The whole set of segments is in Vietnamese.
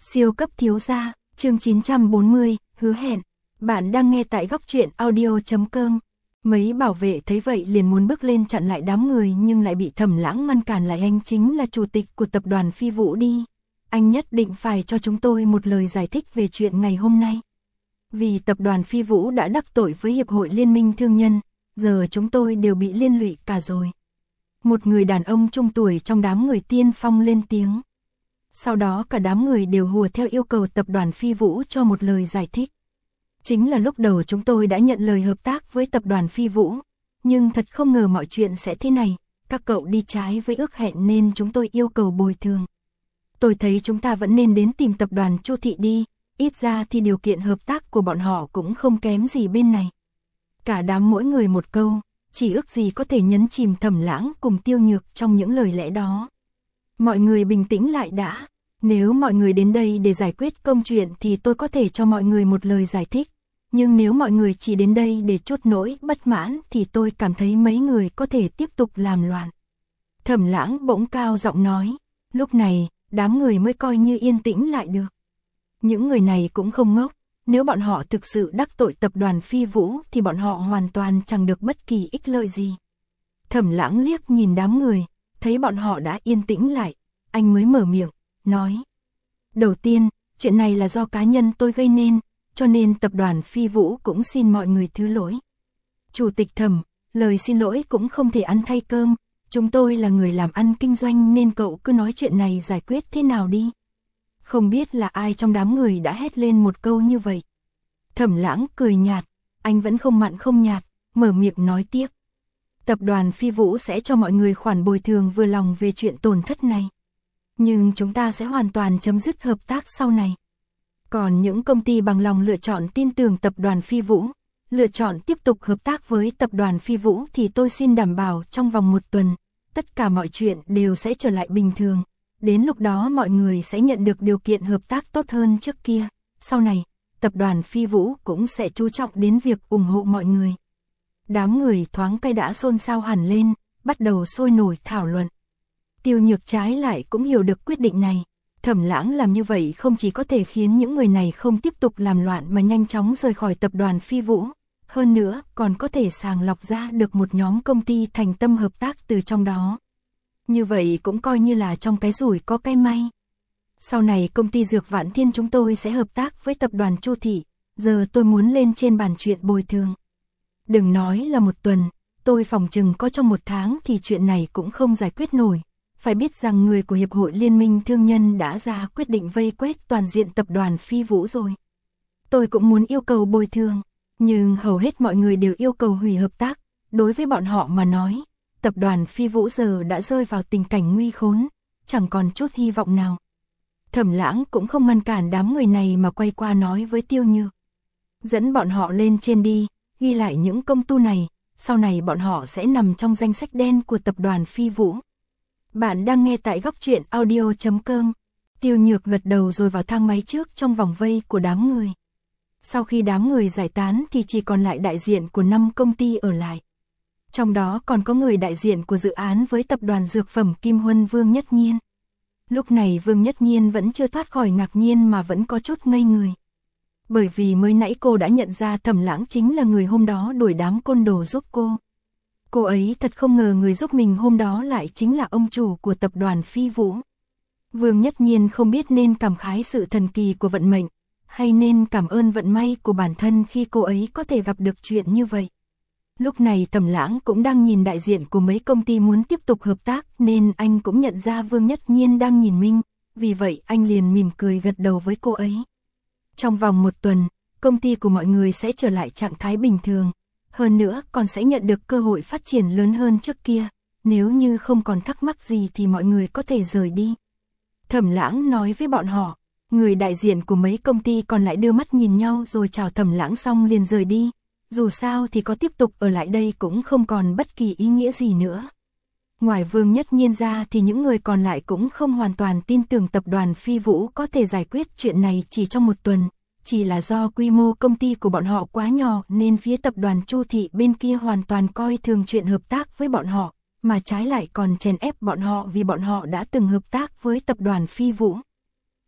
Siêu cấp thiếu gia, chương 940, hứa hẹn. Bạn đang nghe tại góc truyện audio.com. Mấy bảo vệ thấy vậy liền muốn bước lên chặn lại đám người nhưng lại bị Thẩm Lãng ngăn cản lại. Anh chính là chủ tịch của tập đoàn Phi Vũ đi. Anh nhất định phải cho chúng tôi một lời giải thích về chuyện ngày hôm nay. Vì tập đoàn Phi Vũ đã đắc tội với Hiệp hội Liên minh Thương nhân, giờ chúng tôi đều bị liên lụy cả rồi. Một người đàn ông trung tuổi trong đám người tiên phong lên tiếng. Sau đó cả đám người đều hùa theo yêu cầu tập đoàn Phi Vũ cho một lời giải thích. Chính là lúc đầu chúng tôi đã nhận lời hợp tác với tập đoàn Phi Vũ, nhưng thật không ngờ mọi chuyện sẽ thế này, các cậu đi trái với ước hẹn nên chúng tôi yêu cầu bồi thường. Tôi thấy chúng ta vẫn nên đến tìm tập đoàn Chu Thị đi, ít ra thì điều kiện hợp tác của bọn họ cũng không kém gì bên này. Cả đám mỗi người một câu, chỉ ước gì có thể nhấn chìm Thẩm Lãng cùng Tiêu Nhược trong những lời lẽ đó. Mọi người bình tĩnh lại đã, nếu mọi người đến đây để giải quyết công chuyện thì tôi có thể cho mọi người một lời giải thích, nhưng nếu mọi người chỉ đến đây để trút nỗi bất mãn thì tôi cảm thấy mấy người có thể tiếp tục làm loạn. Thẩm Lãng bỗng cao giọng nói, lúc này, đám người mới coi như yên tĩnh lại được. Những người này cũng không ngốc, nếu bọn họ thực sự đắc tội tập đoàn Phi Vũ thì bọn họ hoàn toàn chẳng được bất kỳ ích lợi gì. Thẩm Lãng liếc nhìn đám người, thấy bọn họ đã yên tĩnh lại, anh mới mở miệng, nói. Đầu tiên, chuyện này là do cá nhân tôi gây nên, cho nên tập đoàn Phi Vũ cũng xin mọi người thứ lỗi. Chủ tịch Thẩm, lời xin lỗi cũng không thể ăn thay cơm, chúng tôi là người làm ăn kinh doanh nên cậu cứ nói chuyện này giải quyết thế nào đi. Không biết là ai trong đám người đã hét lên một câu như vậy. Thẩm Lãng cười nhạt, anh vẫn không mặn không nhạt, mở miệng nói tiếp. Tập đoàn Phi Vũ sẽ cho mọi người khoản bồi thường vừa lòng về chuyện tổn thất này. Nhưng chúng ta sẽ hoàn toàn chấm dứt hợp tác sau này. Còn những công ty bằng lòng lựa chọn tin tưởng tập đoàn Phi Vũ, lựa chọn tiếp tục hợp tác với tập đoàn Phi Vũ thì tôi xin đảm bảo trong vòng 1 tuần, tất cả mọi chuyện đều sẽ trở lại bình thường. Đến lúc đó mọi người sẽ nhận được điều kiện hợp tác tốt hơn trước kia. Sau này, tập đoàn Phi Vũ cũng sẽ chú trọng đến việc ủng hộ mọi người. Đám người thoáng cái đã xôn xao hẳn lên, bắt đầu sôi nổi thảo luận. Tiêu Nhược trái lại cũng hiểu được quyết định này. Thẩm Lãng làm như vậy không chỉ có thể khiến những người này không tiếp tục làm loạn mà nhanh chóng rời khỏi tập đoàn Phi Vũ, hơn nữa còn có thể sàng lọc ra được một nhóm công ty thành tâm hợp tác từ trong đó. Như vậy cũng coi như là trong cái rủi có cái may. Sau này công ty Dược Vạn Thiên chúng tôi sẽ hợp tác với tập đoàn Chu Thị, giờ tôi muốn lên trên bàn chuyện bồi thường. Đừng nói là 1 tuần, tôi phỏng chừng có trong 1 tháng thì chuyện này cũng không giải quyết nổi. Phải biết rằng người của Hiệp hội Liên minh Thương nhân đã ra quyết định vây quét toàn diện tập đoàn Phi Vũ rồi. Tôi cũng muốn yêu cầu bồi thường, nhưng hầu hết mọi người đều yêu cầu hủy hợp tác. Đối với bọn họ mà nói, tập đoàn Phi Vũ giờ đã rơi vào tình cảnh nguy khốn, chẳng còn chút hy vọng nào. Thẩm Lãng cũng không ngăn cản đám người này mà quay qua nói với Tiêu Nhược. Dẫn bọn họ lên trên đi, ghi lại những công tu này, sau này bọn họ sẽ nằm trong danh sách đen của tập đoàn Phi Vũ. Bạn đang nghe tại góc truyện audio.com. Tiêu Nhược gật đầu rồi vào thang máy trước trong vòng vây của đám người. Sau khi đám người giải tán thì chỉ còn lại đại diện của 5 công ty ở lại. Trong đó còn có người đại diện của dự án với tập đoàn dược phẩm Kim Huân Vương Nhất Nhiên. Lúc này Vương Nhất Nhiên vẫn chưa thoát khỏi ngạc nhiên mà vẫn có chút ngây người. Bởi vì mới nãy cô đã nhận ra Thẩm Lãng chính là người hôm đó đuổi đám côn đồ giúp cô. Cô ấy thật không ngờ người giúp mình hôm đó lại chính là ông chủ của tập đoàn Phi Vũ. Vương Nhất Nhiên không biết nên cảm khái sự thần kỳ của vận mệnh, hay nên cảm ơn vận may của bản thân khi cô ấy có thể gặp được chuyện như vậy. Lúc này Thẩm Lãng cũng đang nhìn đại diện của mấy công ty muốn tiếp tục hợp tác nên anh cũng nhận ra Vương Nhất Nhiên đang nhìn mình, vì vậy anh liền mỉm cười gật đầu với cô ấy. Trong vòng 1 tuần, công ty của mọi người sẽ trở lại trạng thái bình thường. Hơn nữa còn sẽ nhận được cơ hội phát triển lớn hơn trước kia, nếu như không còn thắc mắc gì thì mọi người có thể rời đi. Thẩm Lãng nói với bọn họ, người đại diện của mấy công ty còn lại đưa mắt nhìn nhau rồi chào Thẩm Lãng xong liền rời đi, dù sao thì có tiếp tục ở lại đây cũng không còn bất kỳ ý nghĩa gì nữa. Ngoài Vương Nhất Nhiên ra thì những người còn lại cũng không hoàn toàn tin tưởng tập đoàn Phi Vũ có thể giải quyết chuyện này chỉ trong 1 tuần. Chỉ là do quy mô công ty của bọn họ quá nhỏ nên phía tập đoàn Chu Thị bên kia hoàn toàn coi thường chuyện hợp tác với bọn họ, mà trái lại còn chèn ép bọn họ vì bọn họ đã từng hợp tác với tập đoàn Phi Vũ.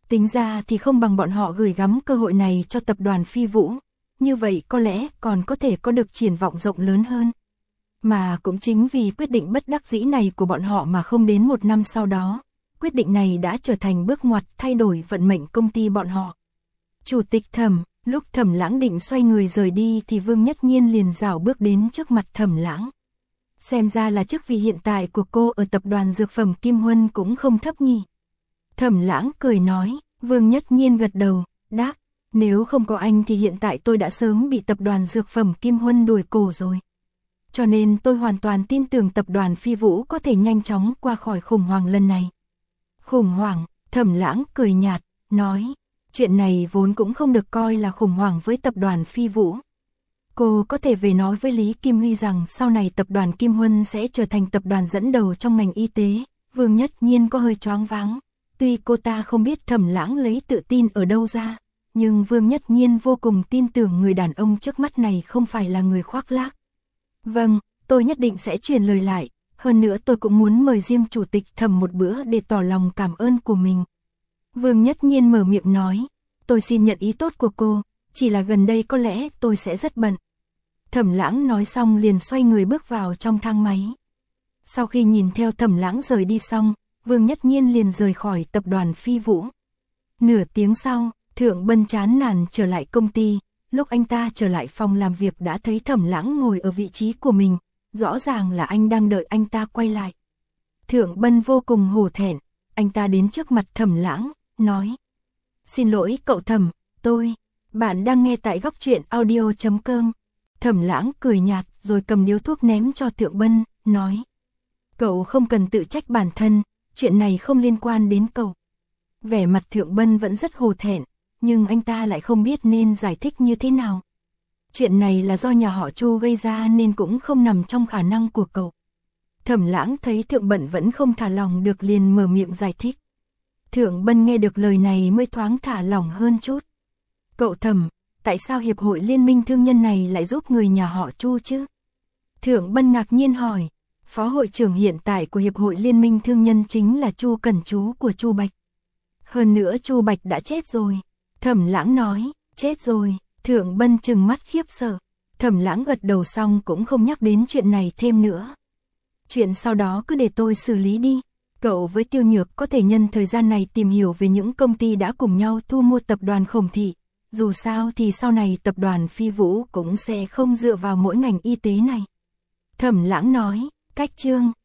Tính ra thì không bằng bọn họ gửi gắm cơ hội này cho tập đoàn Phi Vũ, như vậy có lẽ còn có thể có được triển vọng rộng lớn hơn. Mà cũng chính vì quyết định bất đắc dĩ này của bọn họ mà không đến 1 năm sau đó, quyết định này đã trở thành bước ngoặt thay đổi vận mệnh công ty bọn họ. Chủ tịch Thẩm, lúc Thẩm Lãng định xoay người rời đi thì Vương Nhất Nhiên liền rảo bước đến trước mặt Thẩm Lãng. Xem ra là chức vị hiện tại của cô ở tập đoàn dược phẩm Kim Huân cũng không thấp nhỉ. Thẩm Lãng cười nói, Vương Nhất Nhiên gật đầu, đáp, nếu không có anh thì hiện tại tôi đã sớm bị tập đoàn dược phẩm Kim Huân đuổi cổ rồi. Cho nên tôi hoàn toàn tin tưởng tập đoàn Phi Vũ có thể nhanh chóng qua khỏi khủng hoảng lần này. Khủng hoảng, Thẩm Lãng cười nhạt, nói, chuyện này vốn cũng không được coi là khủng hoảng với tập đoàn Phi Vũ. Cô có thể về nói với Lý Kim Huy rằng sau này tập đoàn Kim Huân sẽ trở thành tập đoàn dẫn đầu trong ngành y tế. Vương Nhất Nhiên có hơi choáng váng. Tuy cô ta không biết Thẩm Lãng lấy tự tin ở đâu ra, nhưng Vương Nhất Nhiên vô cùng tin tưởng người đàn ông trước mắt này không phải là người khoác lác. Vâng, tôi nhất định sẽ truyền lời lại, hơn nữa tôi cũng muốn mời riêng chủ tịch Thẩm một bữa để tỏ lòng cảm ơn của mình. Vương Nhất Nhiên mở miệng nói, tôi xin nhận ý tốt của cô, chỉ là gần đây có lẽ tôi sẽ rất bận. Thẩm Lãng nói xong liền xoay người bước vào trong thang máy. Sau khi nhìn theo Thẩm Lãng rời đi xong, Vương Nhất Nhiên liền rời khỏi tập đoàn Phi Vũ. Nửa tiếng sau, Thượng Bân chán nản trở lại công ty, lúc anh ta trở lại phòng làm việc đã thấy Thẩm Lãng ngồi ở vị trí của mình, rõ ràng là anh đang đợi anh ta quay lại. Thượng Bân vô cùng hổ thẹn, anh ta đến trước mặt Thẩm Lãng, nói: "Xin lỗi cậu Thẩm, bạn đang nghe tại Góc Truyện Audio.com." Thẩm Lãng cười nhạt rồi cầm điếu thuốc ném cho Thượng Bân, nói: "Cậu không cần tự trách bản thân, chuyện này không liên quan đến cậu." Vẻ mặt Thượng Bân vẫn rất hổ thẹn, nhưng anh ta lại không biết nên giải thích như thế nào. Chuyện này là do nhà họ Chu gây ra nên cũng không nằm trong khả năng của cậu. Thẩm Lãng thấy Thượng Bân vẫn không thả lòng được liền mở miệng giải thích. Thượng Bân nghe được lời này mới thoáng thả lỏng hơn chút. "Cậu Thẩm, tại sao Hiệp hội Liên minh Thương nhân này lại giúp người nhà họ Chu chứ?" Thượng Bân ngạc nhiên hỏi. Phó hội trưởng hiện tại của Hiệp hội Liên minh Thương nhân chính là Chu Cẩn Chú của Chu Bạch. Hơn nữa Chu Bạch đã chết rồi. Thẩm Lãng nói, chết rồi. Thượng Bân trừng mắt khiếp sợ. Thẩm Lãng gật đầu xong cũng không nhắc đến chuyện này thêm nữa. Chuyện sau đó cứ để tôi xử lý đi. Cậu với Tiêu Nhược có thể nhân thời gian này tìm hiểu về những công ty đã cùng nhau thu mua tập đoàn Khổng Thị. Dù sao thì sau này tập đoàn Phi Vũ cũng sẽ không dựa vào mỗi ngành y tế này. Thẩm Lãng nói, cách chương.